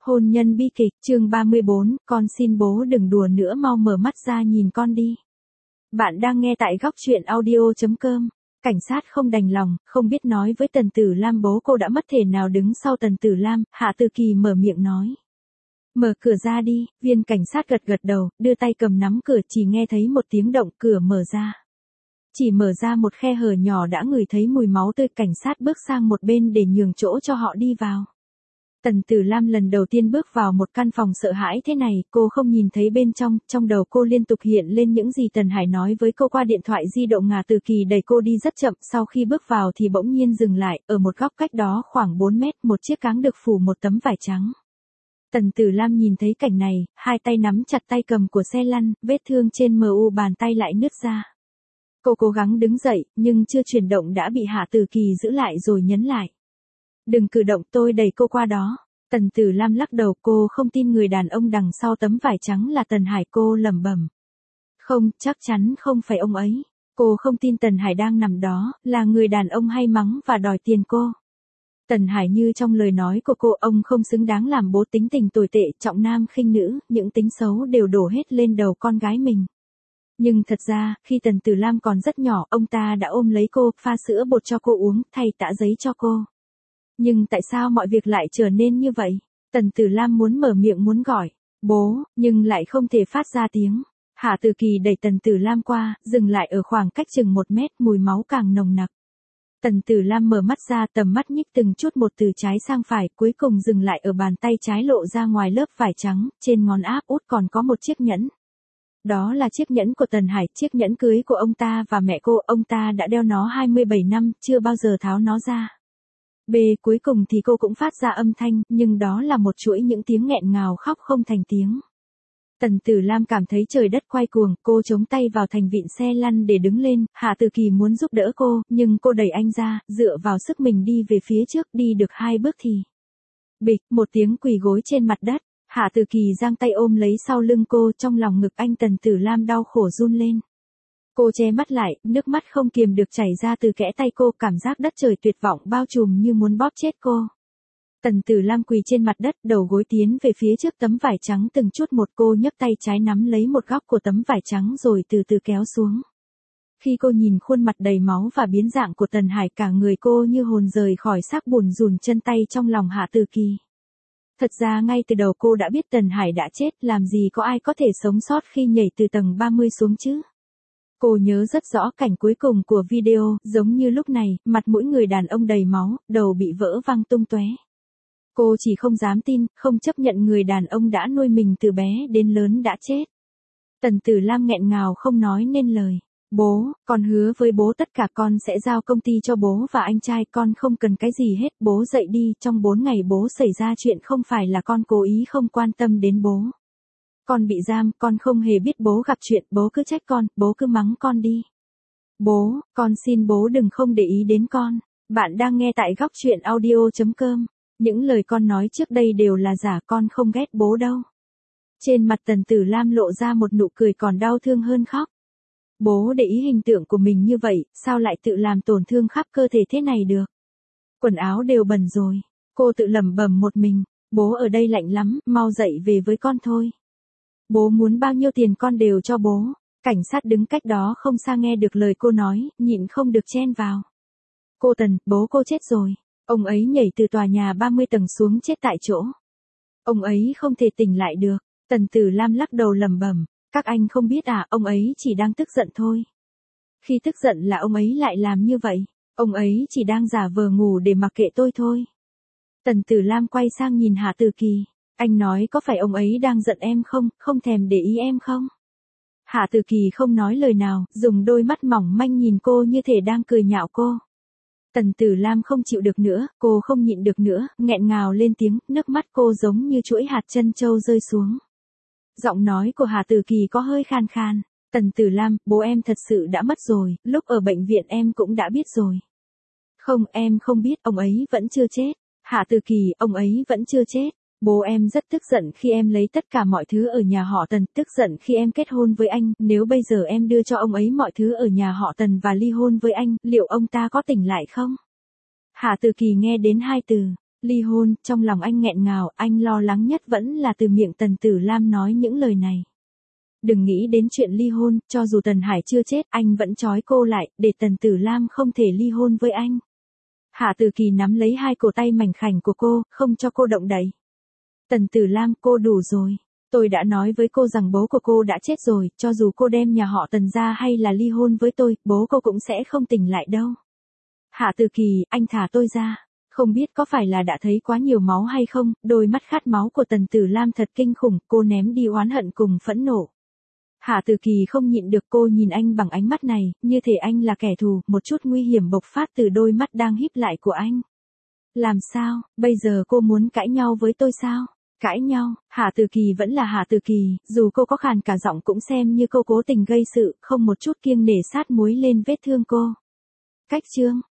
Hôn nhân bi kịch, chương 34, con xin bố đừng đùa nữa, mau mở mắt ra nhìn con đi. Bạn đang nghe tại góc truyện audio.com. Cảnh sát không đành lòng, không biết nói với Tần Tử Lam bố cô đã mất, thể nào đứng sau Tần Tử Lam. Hạ Từ Kỳ mở miệng nói. Mở cửa ra đi, viên cảnh sát gật gật đầu, đưa tay cầm nắm cửa, chỉ nghe thấy một tiếng động, cửa mở ra. Chỉ mở ra một khe hở nhỏ đã ngửi thấy mùi máu tươi, cảnh sát bước sang một bên để nhường chỗ cho họ đi vào. Tần Tử Lam lần đầu tiên bước vào một căn phòng sợ hãi thế này, cô không nhìn thấy bên trong đầu cô liên tục hiện lên những gì Tần Hải nói với cô qua điện thoại di động. Hạ Từ Kỳ đẩy cô đi rất chậm, sau khi bước vào thì bỗng nhiên dừng lại, ở một góc cách đó khoảng 4 mét, một chiếc cáng được phủ một tấm vải trắng. Tần Tử Lam nhìn thấy cảnh này, hai tay nắm chặt tay cầm của xe lăn, vết thương trên mu bàn tay lại nứt ra. Cô cố gắng đứng dậy, nhưng chưa chuyển động đã bị Hạ Từ Kỳ giữ lại rồi nhấn lại. Đừng cử động, tôi đẩy cô qua đó. Tần Tử Lam lắc đầu, cô không tin người đàn ông đằng sau tấm vải trắng là Tần Hải. Cô lẩm bẩm. Không, chắc chắn không phải ông ấy. Cô không tin Tần Hải đang nằm đó, là người đàn ông hay mắng và đòi tiền cô. Tần Hải như trong lời nói của cô, ông không xứng đáng làm bố, tính tình tồi tệ, trọng nam khinh nữ, những tính xấu đều đổ hết lên đầu con gái mình. Nhưng thật ra, khi Tần Tử Lam còn rất nhỏ, ông ta đã ôm lấy cô, pha sữa bột cho cô uống, thay tã giấy cho cô. Nhưng tại sao mọi việc lại trở nên như vậy? Tần Tử Lam muốn mở miệng, muốn gọi bố, nhưng lại không thể phát ra tiếng. Hạ Từ Kỳ đẩy Tần Tử Lam qua, dừng lại ở khoảng cách chừng 1 mét, mùi máu càng nồng nặc. Tần Tử Lam mở mắt ra, tầm mắt nhích từng chút một từ trái sang phải, cuối cùng dừng lại ở bàn tay trái lộ ra ngoài lớp vải trắng, trên ngón áp út còn có một chiếc nhẫn. Đó là chiếc nhẫn của Tần Hải, chiếc nhẫn cưới của ông ta và mẹ cô, ông ta đã đeo nó 27 năm, chưa bao giờ tháo nó ra. Cuối cùng thì cô cũng phát ra âm thanh, nhưng đó là một chuỗi những tiếng nghẹn ngào khóc không thành tiếng. Tần Tử Lam cảm thấy trời đất quay cuồng, cô chống tay vào thành vịn xe lăn để đứng lên. Hạ Từ Kỳ muốn giúp đỡ cô, nhưng cô đẩy anh ra, dựa vào sức mình đi về phía trước, đi được 2 bước thì bịch, một tiếng, quỳ gối trên mặt đất. Hạ Từ Kỳ giang tay ôm lấy sau lưng cô, trong lòng ngực anh. Tần Tử Lam đau khổ run lên. Cô che mắt lại, nước mắt không kiềm được chảy ra từ kẽ tay cô, cảm giác đất trời tuyệt vọng bao trùm như muốn bóp chết cô. Tần Tử Lam quỳ trên mặt đất, đầu gối tiến về phía trước tấm vải trắng từng chút một, cô nhấc tay trái nắm lấy một góc của tấm vải trắng rồi từ từ kéo xuống. Khi cô nhìn khuôn mặt đầy máu và biến dạng của Tần Hải, cả người cô như hồn rời khỏi xác, bùn rùn chân tay trong lòng Hạ Từ Kỳ. Thật ra ngay từ đầu cô đã biết Tần Hải đã chết, làm gì có ai có thể sống sót khi nhảy từ tầng 30 xuống chứ. Cô nhớ rất rõ cảnh cuối cùng của video, giống như lúc này, mặt mũi người đàn ông đầy máu, đầu bị vỡ văng tung tóe. Cô chỉ không dám tin, không chấp nhận người đàn ông đã nuôi mình từ bé đến lớn đã chết. Tần Tử Lam nghẹn ngào không nói nên lời. Bố, con hứa với bố tất cả, con sẽ giao công ty cho bố và anh trai, con không cần cái gì hết. Bố dậy đi, trong 4 ngày bố xảy ra chuyện không phải là con cố ý không quan tâm đến bố. Con bị giam, con không hề biết bố gặp chuyện, bố cứ trách con, bố cứ mắng con đi. Bố, con xin bố đừng không để ý đến con. Bạn đang nghe tại góc truyện audio.com. Những lời con nói trước đây đều là giả, con không ghét bố đâu. Trên mặt Tần Tử Lam lộ ra một nụ cười còn đau thương hơn khóc. Bố để ý hình tượng của mình như vậy, sao lại tự làm tổn thương khắp cơ thể thế này được? Quần áo đều bẩn rồi. Cô tự lẩm bẩm một mình. Bố ở đây lạnh lắm, mau dậy về với con thôi. Bố muốn bao nhiêu tiền con đều cho bố. Cảnh sát đứng cách đó không xa nghe được lời cô nói, nhịn không được chen vào. Cô Tần, bố cô chết rồi. Ông ấy nhảy từ tòa nhà 30 tầng xuống, chết tại chỗ. Ông ấy không thể tỉnh lại được. Tần Tử Lam lắc đầu lẩm bẩm. Các anh không biết à, ông ấy chỉ đang tức giận thôi. Khi tức giận là ông ấy lại làm như vậy. Ông ấy chỉ đang giả vờ ngủ để mặc kệ tôi thôi. Tần Tử Lam quay sang nhìn Hạ Từ Kỳ. Anh nói có phải ông ấy đang giận em không, không thèm để ý em không? Hạ Từ Kỳ không nói lời nào, dùng đôi mắt mỏng manh nhìn cô như thể đang cười nhạo cô. Tần Tử Lam không chịu được nữa, cô không nhịn được nữa, nghẹn ngào lên tiếng, nước mắt cô giống như chuỗi hạt trân châu rơi xuống. Giọng nói của Hạ Từ Kỳ có hơi khan khan. Tần Tử Lam, bố em thật sự đã mất rồi, lúc ở bệnh viện em cũng đã biết rồi. Không, em không biết, ông ấy vẫn chưa chết. Hạ Từ Kỳ, ông ấy vẫn chưa chết. Bố em rất tức giận khi em lấy tất cả mọi thứ ở nhà họ Tần, tức giận khi em kết hôn với anh, nếu bây giờ em đưa cho ông ấy mọi thứ ở nhà họ Tần và ly hôn với anh, liệu ông ta có tỉnh lại không? Hạ Từ Kỳ nghe đến 2 từ, Ly hôn, trong lòng anh nghẹn ngào, anh lo lắng nhất vẫn là từ miệng Tần Tử Lam nói những lời này. Đừng nghĩ đến chuyện ly hôn, cho dù Tần Hải chưa chết, anh vẫn trói cô lại, để Tần Tử Lam không thể ly hôn với anh. Hạ Tử Kỳ nắm lấy hai cổ tay mảnh khảnh của cô, không cho cô động đậy. Tần Tử Lam, cô đủ rồi. Tôi đã nói với cô rằng bố của cô đã chết rồi, cho dù cô đem nhà họ Tần ra hay là ly hôn với tôi, bố cô cũng sẽ không tỉnh lại đâu. Hạ Tử Kỳ, anh thả tôi ra. Không biết có phải là đã thấy quá nhiều máu hay không, đôi mắt khát máu của Tần Tử Lam thật kinh khủng, cô ném đi oán hận cùng phẫn nộ. Hạ Tử Kỳ không nhịn được, cô nhìn anh bằng ánh mắt này, như thể anh là kẻ thù, một chút nguy hiểm bộc phát từ đôi mắt đang híp lại của anh. Làm sao, bây giờ cô muốn cãi nhau với tôi sao? Cãi nhau, Hạ Tử Kỳ vẫn là Hạ Tử Kỳ, dù cô có khàn cả giọng cũng xem như cô cố tình gây sự, không một chút kiêng nể sát muối lên vết thương cô. Cách chương